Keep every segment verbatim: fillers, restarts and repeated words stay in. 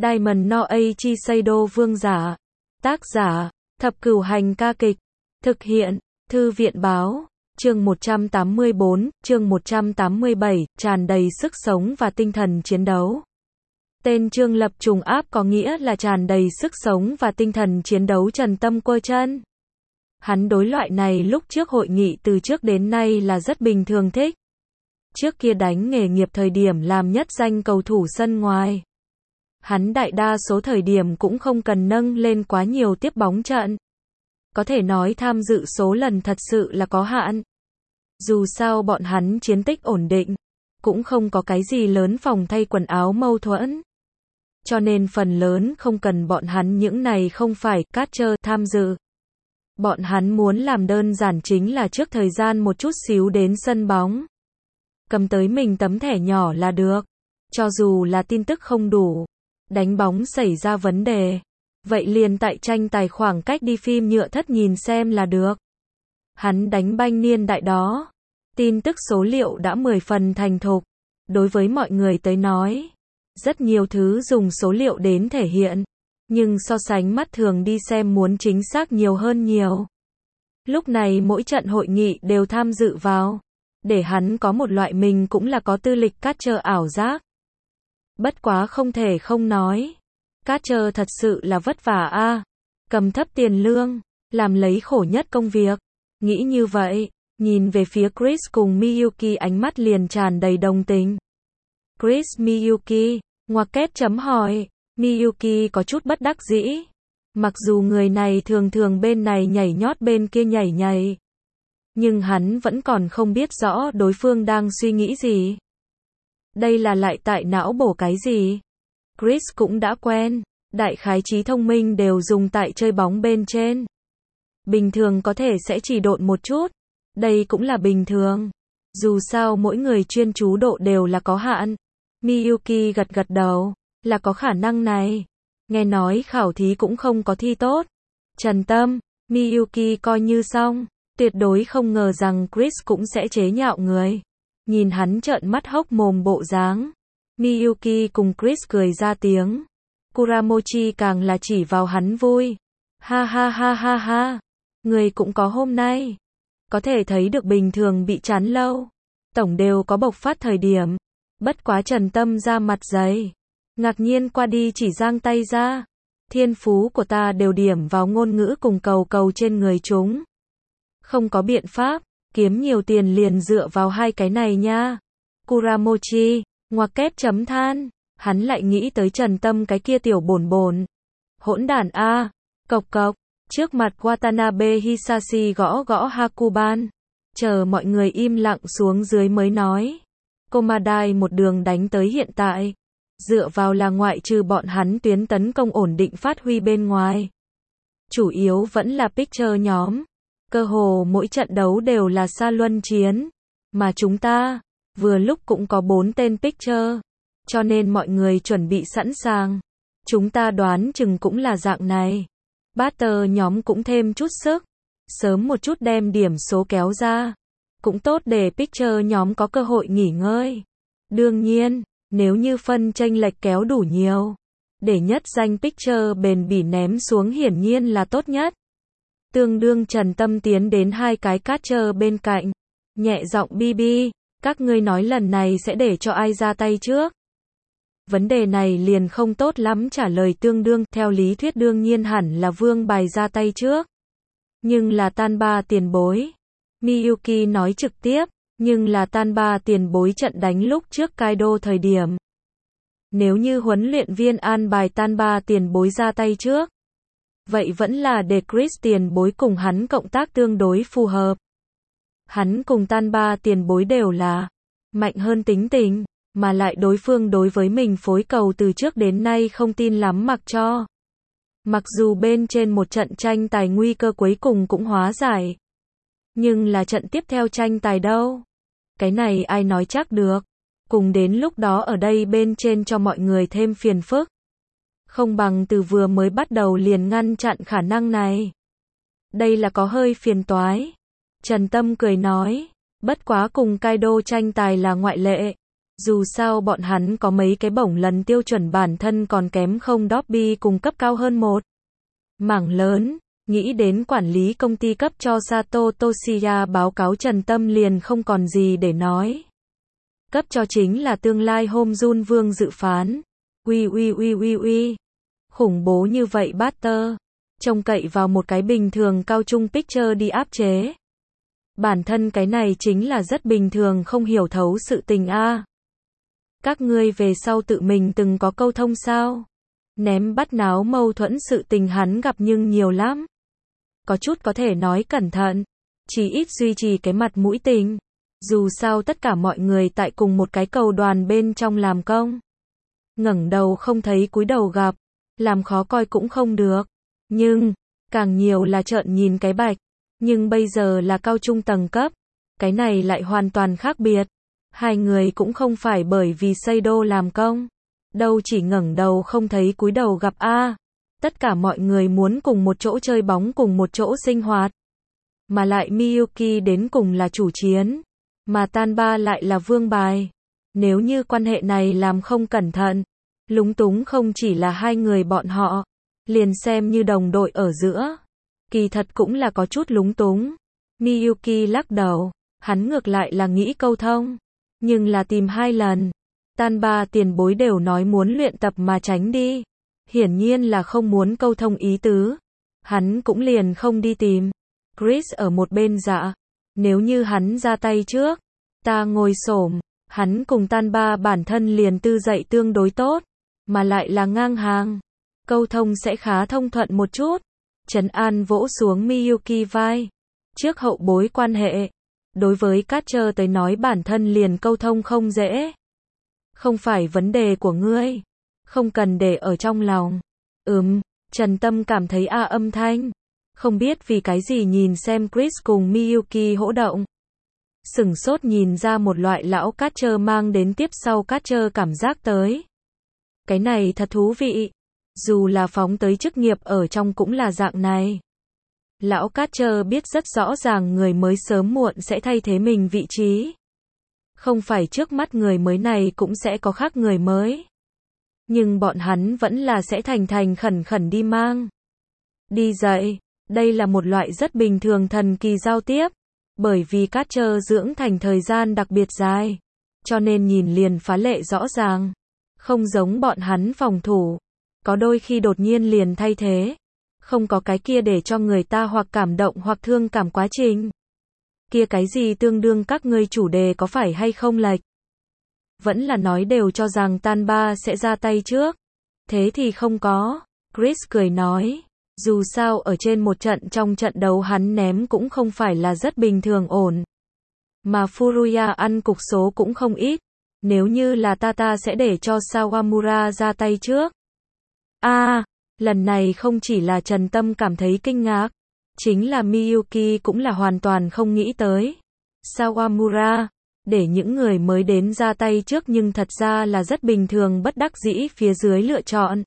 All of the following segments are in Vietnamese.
Diamond no Eiichi Seido vương giả. Tác giả, Thập Cửu Hành ca kịch. Thực hiện, Thư viện báo. Chương một trăm tám mươi bốn, chương một trăm tám mươi bảy, tràn đầy sức sống và tinh thần chiến đấu. Tên chương lập trùng áp có nghĩa là tràn đầy sức sống và tinh thần chiến đấu. Trần Tâm quơ chân. Hắn đối loại này lúc trước hội nghị từ trước đến nay là rất bình thường thích. Trước kia đánh nghề nghiệp thời điểm làm nhất danh cầu thủ sân ngoài. Hắn đại đa số thời điểm cũng không cần nâng lên quá nhiều tiếp bóng trận. Có thể nói tham dự số lần thật sự là có hạn. Dù sao bọn hắn chiến tích ổn định, cũng không có cái gì lớn phòng thay quần áo mâu thuẫn. Cho nên phần lớn không cần bọn hắn những này không phải catcher tham dự. Bọn hắn muốn làm đơn giản chính là trước thời gian một chút xíu đến sân bóng. Cầm tới mình tấm thẻ nhỏ là được. Cho dù là tin tức không đủ, đánh bóng xảy ra vấn đề, vậy liền tại tranh tài khoảng cách đi phim nhựa thất nhìn xem là được. Hắn đánh banh niên đại đó. Tin tức số liệu đã mười phần thành thục. Đối với mọi người tới nói, rất nhiều thứ dùng số liệu đến thể hiện. Nhưng so sánh mắt thường đi xem muốn chính xác nhiều hơn nhiều. Lúc này mỗi trận hội nghị đều tham dự vào. Để hắn có một loại mình cũng là có tư lịch catcher ảo giác. Bất quá không thể không nói. Catcher thật sự là vất vả a, cầm thấp tiền lương, làm lấy khổ nhất công việc. Nghĩ như vậy, nhìn về phía Chris cùng Miyuki ánh mắt liền tràn đầy đồng tình. Chris Miyuki, ngoặc kép chấm hỏi. Miyuki có chút bất đắc dĩ. Mặc dù người này thường thường bên này nhảy nhót bên kia nhảy nhảy. Nhưng hắn vẫn còn không biết rõ đối phương đang suy nghĩ gì. Đây là lại tại não bổ cái gì? Chris cũng đã quen. Đại khái trí thông minh đều dùng tại chơi bóng bên trên. Bình thường có thể sẽ chỉ độn một chút. Đây cũng là bình thường. Dù sao mỗi người chuyên chú độ đều là có hạn. Miyuki gật gật đầu. Là có khả năng này. Nghe nói khảo thí cũng không có thi tốt. Trần Tâm, Miyuki coi như xong. Tuyệt đối không ngờ rằng Chris cũng sẽ chế nhạo người. Nhìn hắn trợn mắt hốc mồm bộ dáng. Miyuki cùng Chris cười ra tiếng. Kuramochi càng là chỉ vào hắn vui. Ha ha ha ha ha. Người cũng có hôm nay. Có thể thấy được bình thường bị chán lâu. Tổng đều có bộc phát thời điểm. Bất quá Trần Tâm ra mặt dày. Ngạc nhiên qua đi chỉ giang tay ra. Thiên phú của ta đều điểm vào ngôn ngữ cùng cầu cầu trên người chúng. Không có biện pháp, kiếm nhiều tiền liền dựa vào hai cái này nha. Kuramochi, ngoặc kép chấm than. Hắn lại nghĩ tới Trần Tâm cái kia tiểu bổn bổn. Hỗn đản a, cộc cộc. Trước mặt Watanabe Hisashi gõ gõ Hakuban. Chờ mọi người im lặng xuống dưới mới nói. Komadai một đường đánh tới hiện tại. Dựa vào là ngoại trừ bọn hắn tuyến tấn công ổn định phát huy bên ngoài. Chủ yếu vẫn là pitcher nhóm. Cơ hồ mỗi trận đấu đều là xa luân chiến. Mà chúng ta, vừa lúc cũng có bốn tên pitcher. Cho nên mọi người chuẩn bị sẵn sàng. Chúng ta đoán chừng cũng là dạng này. Batter nhóm cũng thêm chút sức. Sớm một chút đem điểm số kéo ra. Cũng tốt để pitcher nhóm có cơ hội nghỉ ngơi. Đương nhiên, nếu như phân chênh lệch kéo đủ nhiều. Để nhất danh pitcher bền bỉ ném xuống hiển nhiên là tốt nhất. Tương đương Trần Tâm tiến đến hai cái catcher bên cạnh. Nhẹ giọng bi bi, các ngươi nói lần này sẽ để cho ai ra tay trước? Vấn đề này liền không tốt lắm trả lời tương đương. Theo lý thuyết đương nhiên hẳn là Vương Bài ra tay trước. Nhưng là tan ba tiền bối. Miyuki nói trực tiếp, nhưng là tan ba tiền bối trận đánh lúc trước Kaido thời điểm. Nếu như huấn luyện viên an bài tan ba tiền bối ra tay trước. Vậy vẫn là để Chris tiền bối cùng hắn cộng tác tương đối phù hợp. Hắn cùng tan ba tiền bối đều là mạnh hơn tính tình, mà lại đối phương đối với mình phối cầu từ trước đến nay không tin lắm mặc cho. Mặc dù bên trên một trận tranh tài nguy cơ cuối cùng cũng hóa giải. Nhưng là trận tiếp theo tranh tài đâu? Cái này ai nói chắc được. Cùng đến lúc đó ở đây bên trên cho mọi người thêm phiền phức. Không bằng từ vừa mới bắt đầu liền ngăn chặn khả năng này. Đây là có hơi phiền toái. Trần Tâm cười nói. Bất quá cùng Kaido tranh tài là ngoại lệ. Dù sao bọn hắn có mấy cái bổng lần tiêu chuẩn bản thân còn kém không Dobby cùng cấp cao hơn một mảng lớn. Nghĩ đến quản lý công ty cấp cho Sato Toshiya báo cáo Trần Tâm liền không còn gì để nói. Cấp cho chính là tương lai Home Jun Vương dự phán. Ui ui ui ui ui. Khủng bố như vậy Butter. Trông cậy vào một cái bình thường cao trung picture đi áp chế. Bản thân cái này chính là rất bình thường không hiểu thấu sự tình a. Các ngươi về sau tự mình từng có câu thông sao? Ném bắt náo mâu thuẫn sự tình hắn gặp nhưng nhiều lắm. Có chút có thể nói cẩn thận. Chỉ ít duy trì cái mặt mũi tình. Dù sao tất cả mọi người tại cùng một cái cầu đoàn bên trong làm công. Ngẩng đầu không thấy cúi đầu gặp. Làm khó coi cũng không được. Nhưng, càng nhiều là trợn nhìn cái bạch. Nhưng bây giờ là cao trung tầng cấp. Cái này lại hoàn toàn khác biệt. Hai người cũng không phải bởi vì Seido làm công. Đâu chỉ ngẩng đầu không thấy cúi đầu gặp a. Tất cả mọi người muốn cùng một chỗ chơi bóng cùng một chỗ sinh hoạt. Mà lại Miyuki đến cùng là chủ chiến. Mà Tanba lại là vương bài. Nếu như quan hệ này làm không cẩn thận. Lúng túng không chỉ là hai người bọn họ. Liền xem như đồng đội ở giữa. Kỳ thật cũng là có chút lúng túng. Miyuki lắc đầu. Hắn ngược lại là nghĩ câu thông. Nhưng là tìm hai lần. Tanba tiền bối đều nói muốn luyện tập mà tránh đi. Hiển nhiên là không muốn câu thông ý tứ. Hắn cũng liền không đi tìm. Chris ở một bên dạ. Nếu như hắn ra tay trước. Ta ngồi xổm. Hắn cùng Tanba bản thân liền tư dậy tương đối tốt. Mà lại là ngang hàng. Câu thông sẽ khá thông thuận một chút. Trấn An vỗ xuống Miyuki vai. Trước hậu bối quan hệ. Đối với Catcher tới nói bản thân liền câu thông không dễ. Không phải vấn đề của ngươi. Không cần để ở trong lòng. Ừm, Trần Tâm cảm thấy a âm thanh. Không biết vì cái gì nhìn xem Chris cùng Miyuki hỗ động. Sửng sốt nhìn ra một loại lão Catcher mang đến tiếp sau Catcher cảm giác tới. Cái này thật thú vị. Dù là phóng tới chức nghiệp ở trong cũng là dạng này. Lão Catcher biết rất rõ ràng người mới sớm muộn sẽ thay thế mình vị trí. Không phải trước mắt người mới này cũng sẽ có khác người mới. Nhưng bọn hắn vẫn là sẽ thành thành khẩn khẩn đi mang. Đi dạy. Đây là một loại rất bình thường thần kỳ giao tiếp. Bởi vì Catcher dưỡng thành thời gian đặc biệt dài. Cho nên nhìn liền phá lệ rõ ràng. Không giống bọn hắn phòng thủ. Có đôi khi đột nhiên liền thay thế. Không có cái kia để cho người ta hoặc cảm động hoặc thương cảm quá trình. Kia cái gì tương đương các ngươi chủ đề có phải hay không lệch? Vẫn là nói đều cho rằng Tanba sẽ ra tay trước. Thế thì không có. Chris cười nói. Dù sao ở trên một trận trong trận đấu hắn ném cũng không phải là rất bình thường ổn. Mà Furuya ăn cục số cũng không ít. Nếu như là Tata sẽ để cho Sawamura ra tay trước. a à, lần này không chỉ là Trần Tâm cảm thấy kinh ngạc. Chính là Miyuki cũng là hoàn toàn không nghĩ tới. Sawamura, để những người mới đến ra tay trước nhưng thật ra là rất bình thường bất đắc dĩ phía dưới lựa chọn.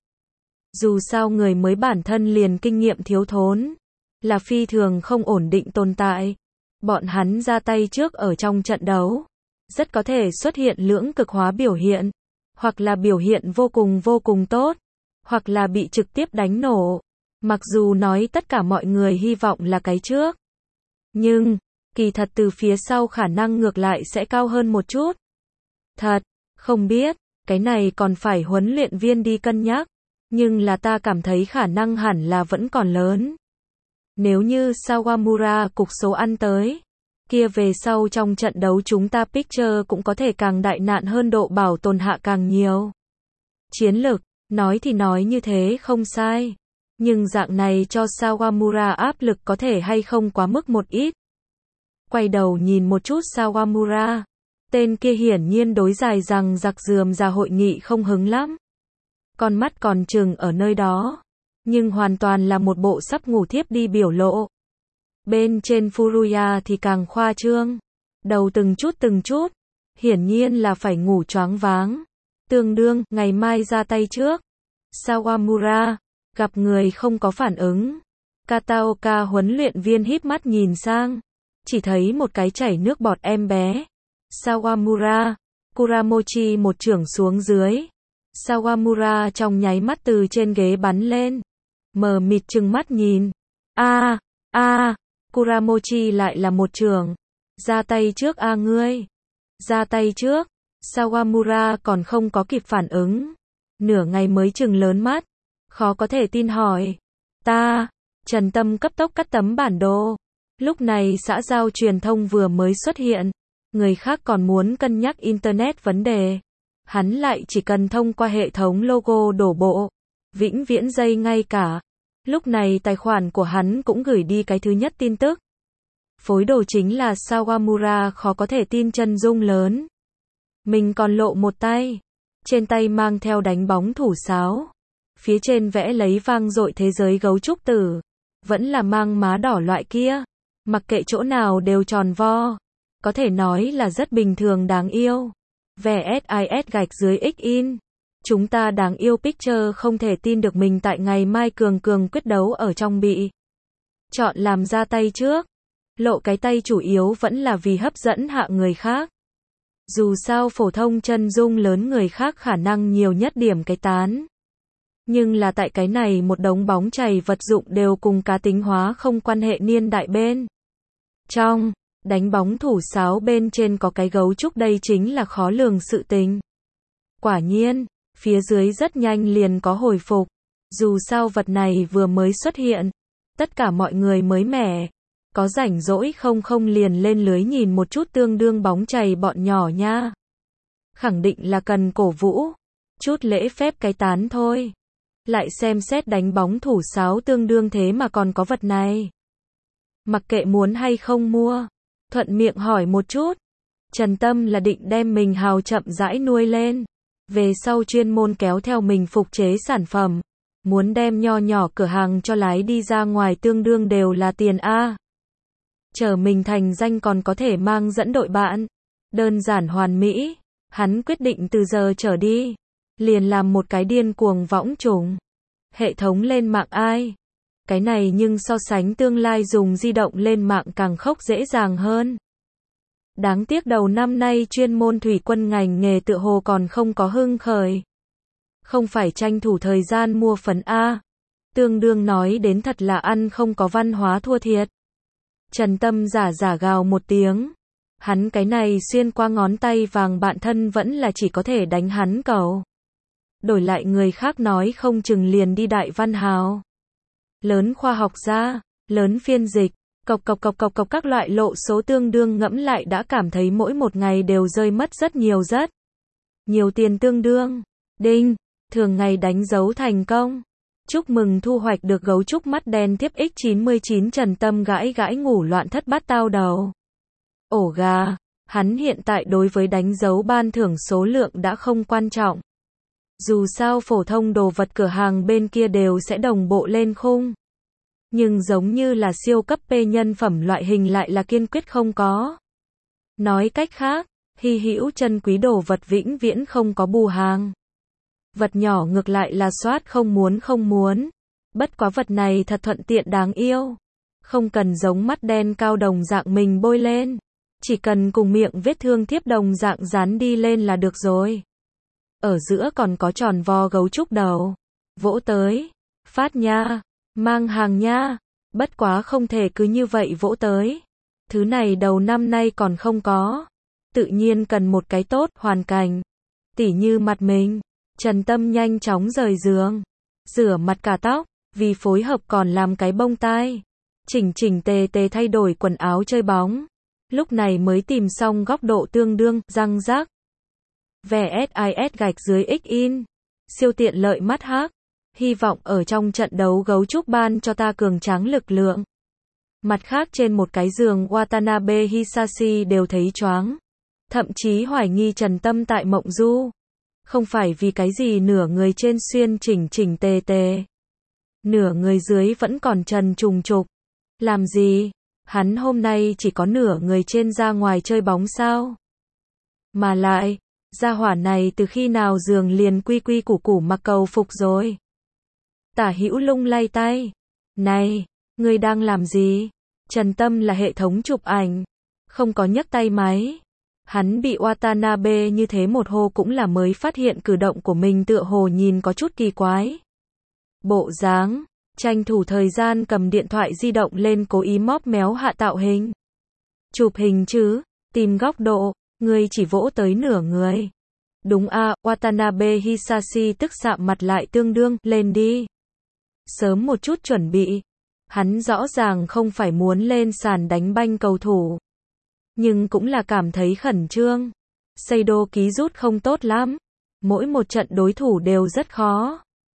Dù sao người mới bản thân liền kinh nghiệm thiếu thốn. Là phi thường không ổn định tồn tại. Bọn hắn ra tay trước ở trong trận đấu. Rất có thể xuất hiện lưỡng cực hóa biểu hiện. Hoặc là biểu hiện vô cùng vô cùng tốt. Hoặc là bị trực tiếp đánh nổ. Mặc dù nói tất cả mọi người hy vọng là cái trước. Nhưng, kỳ thật từ phía sau khả năng ngược lại sẽ cao hơn một chút. Thật, không biết, cái này còn phải huấn luyện viên đi cân nhắc. Nhưng là ta cảm thấy khả năng hẳn là vẫn còn lớn. Nếu như Sawamura cục số ăn tới. Kia về sau trong trận đấu chúng ta picture cũng có thể càng đại nạn hơn độ bảo tồn hạ càng nhiều. Chiến lực, nói thì nói như thế không sai. Nhưng dạng này cho Sawamura áp lực có thể hay không quá mức một ít. Quay đầu nhìn một chút Sawamura. Tên kia hiển nhiên đối dài rằng giặc dườm ra hội nghị không hứng lắm. Con mắt còn chừng ở nơi đó. Nhưng hoàn toàn là một bộ sắp ngủ thiếp đi biểu lộ. Bên trên Furuya thì càng khoa trương. Đầu từng chút từng chút. Hiển nhiên là phải ngủ choáng váng. Tương đương, ngày mai ra tay trước. Sawamura. Gặp người không có phản ứng. Kataoka huấn luyện viên híp mắt nhìn sang. Chỉ thấy một cái chảy nước bọt em bé. Sawamura. Kuramochi một chưởng xuống dưới. Sawamura trong nháy mắt từ trên ghế bắn lên. Mờ mịt trừng mắt nhìn. A, a, Kuramochi lại là một chưởng. Ra tay trước a ngươi. Ra tay trước. Sawamura còn không có kịp phản ứng. Nửa ngày mới trừng lớn mắt. Khó có thể tin hỏi. Ta. Trần Tâm cấp tốc cắt tấm bản đồ. Lúc này xã giao truyền thông vừa mới xuất hiện. Người khác còn muốn cân nhắc Internet vấn đề. Hắn lại chỉ cần thông qua hệ thống logo đổ bộ. Vĩnh viễn dây ngay cả. Lúc này tài khoản của hắn cũng gửi đi cái thứ nhất tin tức. Phối đồ chính là Sawamura khó có thể tin chân dung lớn. Mình còn lộ một tay. Trên tay mang theo đánh bóng thủ sáo. Phía trên vẽ lấy vang dội thế giới gấu trúc tử. Vẫn là mang má đỏ loại kia. Mặc kệ chỗ nào đều tròn vo. Có thể nói là rất bình thường đáng yêu. vê ét i ét gạch dưới X-in. Chúng ta đáng yêu picture không thể tin được mình tại ngày mai cường cường quyết đấu ở trong bị. Chọn làm ra tay trước. Lộ cái tay chủ yếu vẫn là vì hấp dẫn hạ người khác. Dù sao phổ thông chân dung lớn người khác khả năng nhiều nhất điểm cái tán. Nhưng là tại cái này một đống bóng chày vật dụng đều cùng cá tính hóa không quan hệ niên đại bên. Trong, đánh bóng thủ sáo bên trên có cái gấu trúc đây chính là khó lường sự tình. Quả nhiên, phía dưới rất nhanh liền có hồi phục. Dù sao vật này vừa mới xuất hiện. Tất cả mọi người mới mẻ. Có rảnh rỗi không không liền lên lưới nhìn một chút tương đương bóng chày bọn nhỏ nha. Khẳng định là cần cổ vũ. Chút lễ phép cái tán thôi. Lại xem xét đánh bóng thủ sáo tương đương thế mà còn có vật này. Mặc kệ muốn hay không mua. Thuận miệng hỏi một chút. Trần Tâm là định đem mình hào chậm rãi nuôi lên. Về sau chuyên môn kéo theo mình phục chế sản phẩm. Muốn đem nho nhỏ cửa hàng cho lái đi ra ngoài tương đương đều là tiền A. Chờ mình thành danh còn có thể mang dẫn đội bạn. Đơn giản hoàn mỹ. Hắn quyết định từ giờ trở đi. Liền làm một cái điên cuồng võng trùng. Hệ thống lên mạng ai? Cái này nhưng so sánh tương lai dùng di động lên mạng càng khốc dễ dàng hơn. Đáng tiếc đầu năm nay chuyên môn thủy quân ngành nghề tựa hồ còn không có hưng khởi. Không phải tranh thủ thời gian mua phấn A. Tương đương nói đến thật là ăn không có văn hóa thua thiệt. Trần Tâm giả giả gào một tiếng. Hắn cái này xuyên qua ngón tay vàng bạn thân vẫn là chỉ có thể đánh hắn cầu. Đổi lại người khác nói không chừng liền đi đại văn hào. Lớn khoa học gia, lớn phiên dịch, cọc cọc cọc cọc cọc các loại lộ số tương đương ngẫm lại đã cảm thấy mỗi một ngày đều rơi mất rất nhiều rất. Nhiều tiền tương đương. Đinh, thường ngày đánh dấu thành công. Chúc mừng thu hoạch được gấu trúc mắt đen tiếp ích chín mươi chín Trần Tâm gãi gãi ngủ loạn thất bát tao đầu. Ổ gà, hắn hiện tại đối với đánh dấu ban thưởng số lượng đã không quan trọng. Dù sao phổ thông đồ vật cửa hàng bên kia đều sẽ đồng bộ lên khung. Nhưng giống như là siêu cấp P nhân phẩm loại hình lại là kiên quyết không có. Nói cách khác, hy hữu chân quý đồ vật vĩnh viễn không có bù hàng. Vật nhỏ ngược lại là soát không muốn không muốn. Bất quá vật này thật thuận tiện đáng yêu. Không cần giống mắt đen cao đồng dạng mình bôi lên. Chỉ cần cùng miệng vết thương thiếp đồng dạng dán đi lên là được rồi. Ở giữa còn có tròn vo gấu trúc đầu. Vỗ tới. Phát nha. Mang hàng nha. Bất quá không thể cứ như vậy vỗ tới. Thứ này đầu năm nay còn không có. Tự nhiên cần một cái tốt hoàn cảnh. Tỉ như mặt mình. Trần Tâm nhanh chóng rời giường. Rửa mặt cả tóc. Vì phối hợp còn làm cái bông tai. Chỉnh chỉnh tề tề thay đổi quần áo chơi bóng. Lúc này mới tìm xong góc độ tương đương, răng rác. vê ét i ét gạch dưới X-in. Siêu tiện lợi mắt hác. Hy vọng ở trong trận đấu gấu trúc ban cho ta cường tráng lực lượng. Mặt khác trên một cái giường Watanabe Hisashi đều thấy choáng. Thậm chí hoài nghi Trần Tâm tại mộng du. Không phải vì cái gì nửa người trên xuyên chỉnh chỉnh tề tề. Nửa người dưới vẫn còn trần trùng trục. Làm gì? Hắn hôm nay chỉ có nửa người trên ra ngoài chơi bóng sao? Mà lại, gia hỏa này từ khi nào giường liền quy quy củ củ mặc cầu phục rồi? Tả Hữu lung lay tay. Này, ngươi đang làm gì? Trần Tâm là hệ thống chụp ảnh. Không có nhấc tay máy. Hắn bị Watanabe như thế một hô cũng là mới phát hiện cử động của mình tựa hồ nhìn có chút kỳ quái. Bộ dáng, tranh thủ thời gian cầm điện thoại di động lên cố ý móp méo Hạ tạo hình. Chụp hình chứ, tìm góc độ, người chỉ vỗ tới nửa người. Đúng a, Watanabe Hisashi tức sạm mặt lại tương đương, lên đi. Sớm một chút chuẩn bị. Hắn rõ ràng không phải muốn lên sàn đánh banh cầu thủ. Nhưng cũng là cảm thấy khẩn trương. Seido ký rút không tốt lắm. Mỗi một trận đối thủ đều rất khó.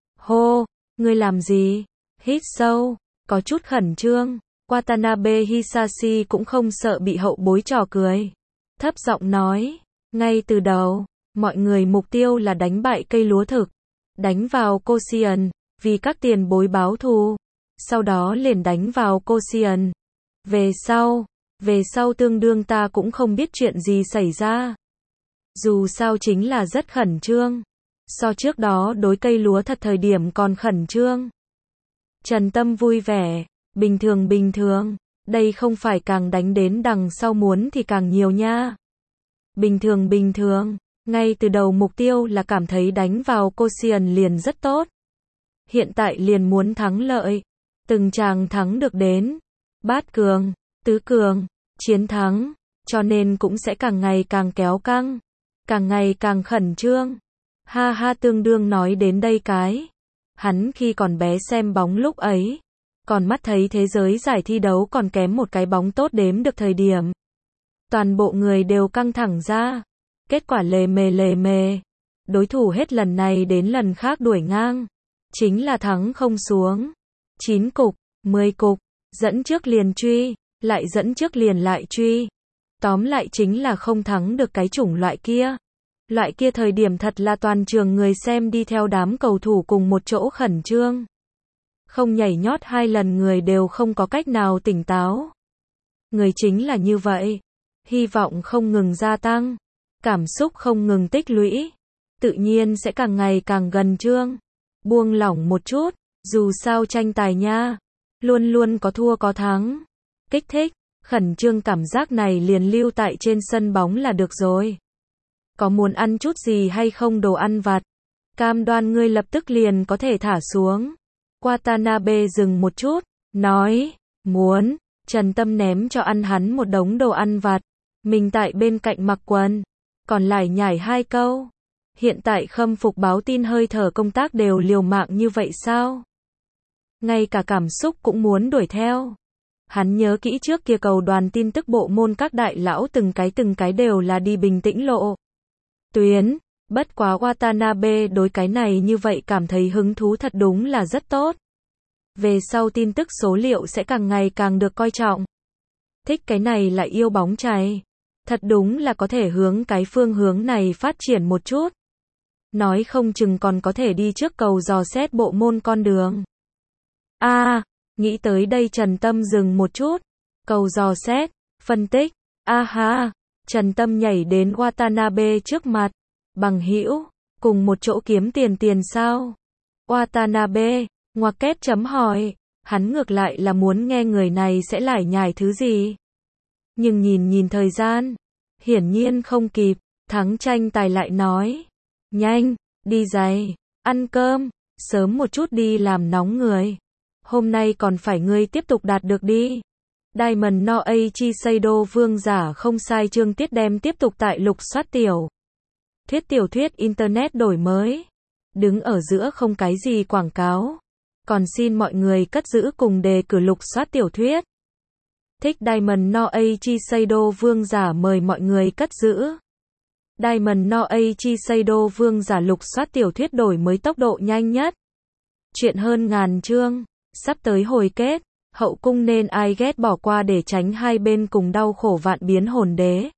Hô, ngươi làm gì? Hít sâu, có chút khẩn trương. Watanabe Hisashi cũng không sợ bị hậu bối trò cười. Thấp giọng nói, ngay từ đầu, mọi người mục tiêu là đánh bại cây lúa thực. Đánh vào Koshien, vì các tiền bối báo thù. Sau đó liền đánh vào Koshien. Về sau, về sau tương đương ta cũng không biết chuyện gì xảy ra. Dù sao chính là rất khẩn trương. So trước đó đối cây lúa thật thời điểm còn khẩn trương. Trần Tâm vui vẻ, bình thường bình thường, đây không phải càng đánh đến đằng sau muốn thì càng nhiều nha. Bình thường bình thường, ngay từ đầu mục tiêu là cảm thấy đánh vào Koshien liền rất tốt. Hiện tại liền muốn thắng lợi, từng chàng thắng được đến, bát cường, tứ cường, chiến thắng, cho nên cũng sẽ càng ngày càng kéo căng, càng ngày càng khẩn trương. Ha ha tương đương nói đến đây cái. Hắn khi còn bé xem bóng lúc ấy, còn mắt thấy thế giới giải thi đấu còn kém một cái bóng tốt đếm được thời điểm. Toàn bộ người đều căng thẳng ra. Kết quả lề mề lề mề. Đối thủ hết lần này đến lần khác đuổi ngang. Chính là thắng không xuống. chín cục, mười cục, dẫn trước liền truy, lại dẫn trước liền lại truy. Tóm lại chính là không thắng được cái chủng loại kia. Loại kia thời điểm thật là toàn trường người xem đi theo đám cầu thủ cùng một chỗ khẩn trương. Không nhảy nhót hai lần người đều không có cách nào tỉnh táo. Người chính là như vậy. Hy vọng không ngừng gia tăng. Cảm xúc không ngừng tích lũy. Tự nhiên sẽ càng ngày càng gần trương. Buông lỏng một chút. Dù sao tranh tài nha. Luôn luôn có thua có thắng. Kích thích. Khẩn trương cảm giác này liền lưu tại trên sân bóng là được rồi. Có muốn ăn chút gì hay không đồ ăn vặt? Cam đoan ngươi lập tức liền có thể thả xuống. Watanabe dừng một chút, nói, muốn. Trần Tâm ném cho ăn hắn một đống đồ ăn vặt. Mình tại bên cạnh mặc quần. Còn lại nhảy hai câu. Hiện tại khâm phục báo tin hơi thở công tác đều liều mạng như vậy sao? Ngay cả cảm xúc cũng muốn đuổi theo. Hắn nhớ kỹ trước kia cầu đoàn tin tức bộ môn các đại lão từng cái từng cái đều là đi bình tĩnh lộ tuyến, bất quá Watanabe đối cái này như vậy cảm thấy hứng thú thật đúng là rất tốt. Về sau tin tức số liệu sẽ càng ngày càng được coi trọng. Thích cái này lại yêu bóng chày. Thật đúng là có thể hướng cái phương hướng này phát triển một chút. Nói không chừng còn có thể đi trước cầu dò xét bộ môn con đường. A, à, nghĩ tới đây Trần Tâm dừng một chút. Cầu dò xét, phân tích, a ha. Trần Tâm nhảy đến Watanabe trước mặt. Bằng hữu, cùng một chỗ kiếm tiền tiền sao? Watanabe, ngoặc kép chấm hỏi. Hắn ngược lại là muốn nghe người này sẽ lải nhải thứ gì. Nhưng nhìn nhìn thời gian. Hiển nhiên không kịp. Thắng tranh tài lại nói. Nhanh, đi giày, ăn cơm, sớm một chút đi làm nóng người. Hôm nay còn phải ngươi tiếp tục đạt được đi. Diamond no Eiichi Seido vương giả không sai chương tiết đem tiếp tục tại lục soát tiểu. Thuyết tiểu thuyết Internet đổi mới. Đứng ở giữa không cái gì quảng cáo. Còn xin mọi người cất giữ cùng đề cử lục soát tiểu thuyết. Thích Diamond no Eiichi Seido vương giả mời mọi người cất giữ. Diamond no Eiichi Seido vương giả lục soát tiểu thuyết đổi mới tốc độ nhanh nhất. Chuyện hơn ngàn chương. Sắp tới hồi kết. Hậu cung nên ai ghét bỏ qua để tránh hai bên cùng đau khổ vạn biến hồn đế.